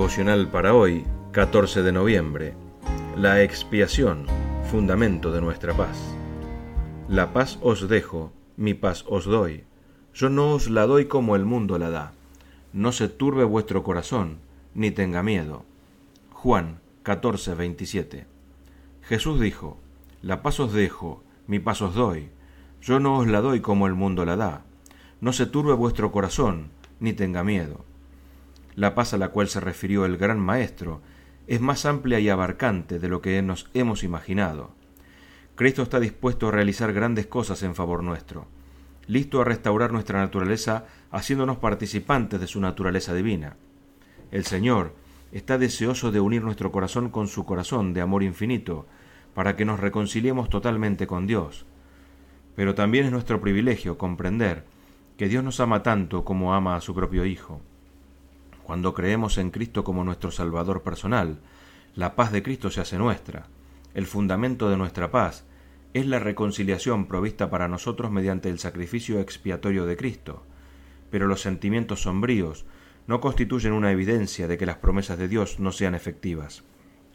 Devocional para hoy, 14 de noviembre. La expiación, fundamento de nuestra paz. La paz os dejo, mi paz os doy. Yo no os la doy como el mundo la da. No se turbe vuestro corazón, ni tenga miedo. Juan 14, 27. Jesús dijo: La paz os dejo, mi paz os doy. Yo no os la doy como el mundo la da. No se turbe vuestro corazón, ni tenga miedo. La paz a la cual se refirió el gran maestro es más amplia y abarcante de lo que nos hemos imaginado. Cristo está dispuesto a realizar grandes cosas en favor nuestro, listo a restaurar nuestra naturaleza, haciéndonos participantes de su naturaleza divina. El Señor está deseoso de unir nuestro corazón con su corazón de amor infinito, para que nos reconciliemos totalmente con Dios. Pero también es nuestro privilegio comprender que Dios nos ama tanto como ama a su propio Hijo. Cuando creemos en Cristo como nuestro Salvador personal, la paz de Cristo se hace nuestra. El fundamento de nuestra paz es la reconciliación provista para nosotros mediante el sacrificio expiatorio de Cristo. Pero los sentimientos sombríos no constituyen una evidencia de que las promesas de Dios no sean efectivas.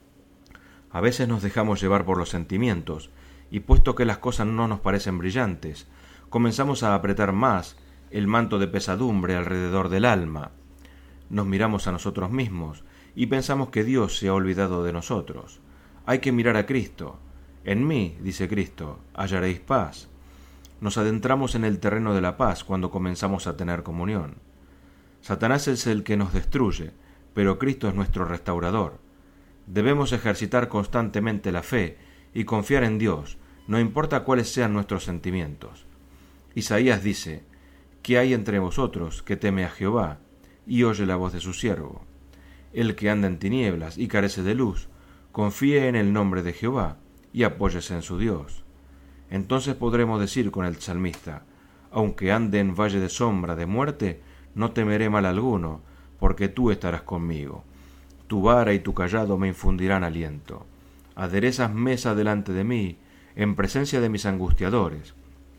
A veces nos dejamos llevar por los sentimientos, y puesto que las cosas no nos parecen brillantes, comenzamos a apretar más el manto de pesadumbre alrededor del alma. Nos miramos a nosotros mismos y pensamos que Dios se ha olvidado de nosotros. Hay que mirar a Cristo. En mí, dice Cristo, hallaréis paz. Nos adentramos en el terreno de la paz cuando comenzamos a tener comunión. Satanás es el que nos destruye, pero Cristo es nuestro restaurador. Debemos ejercitar constantemente la fe y confiar en Dios, no importa cuáles sean nuestros sentimientos. Isaías dice: ¿Qué hay entre vosotros que teme a Jehová y oye la voz de su siervo? El que anda en tinieblas y carece de luz, confíe en el nombre de Jehová y apóyese en su Dios. Entonces podremos decir con el salmista: aunque ande en valle de sombra de muerte, no temeré mal alguno, porque tú estarás conmigo. Tu vara y tu cayado me infundirán aliento. Aderezas mesa delante de mí, en presencia de mis angustiadores.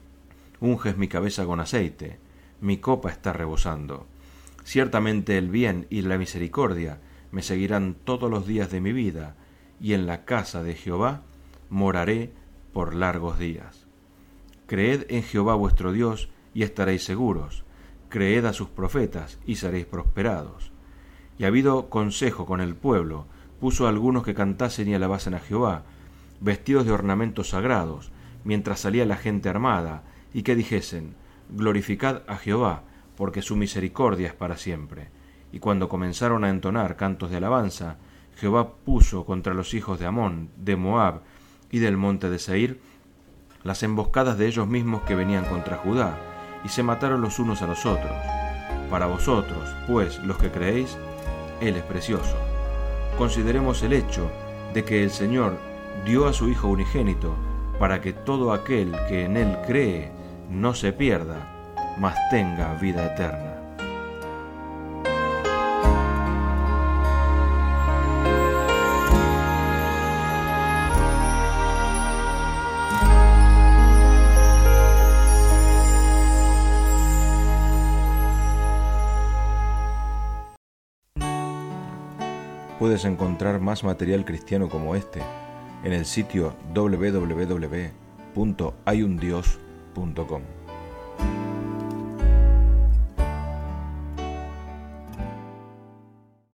Unges mi cabeza con aceite, mi copa está rebosando. Ciertamente el bien y la misericordia me seguirán todos los días de mi vida, y en la casa de Jehová moraré por largos días. Creed en Jehová vuestro Dios, y estaréis seguros. Creed a sus profetas, y seréis prosperados. Y habido consejo con el pueblo, puso a algunos que cantasen y alabasen a Jehová, vestidos de ornamentos sagrados, mientras salía la gente armada, y que dijesen: glorificad a Jehová, porque su misericordia es para siempre. Y cuando comenzaron a entonar cantos de alabanza, Jehová puso contra los hijos de Amón, de Moab y del monte de Seir las emboscadas de ellos mismos que venían contra Judá, y se mataron los unos a los otros. Para vosotros, pues, los que creéis, Él es precioso. Consideremos el hecho de que el Señor dio a su Hijo unigénito, para que todo aquel que en Él cree no se pierda, mas tenga vida eterna. Puedes encontrar más material cristiano como este en el sitio www.hayundios.com.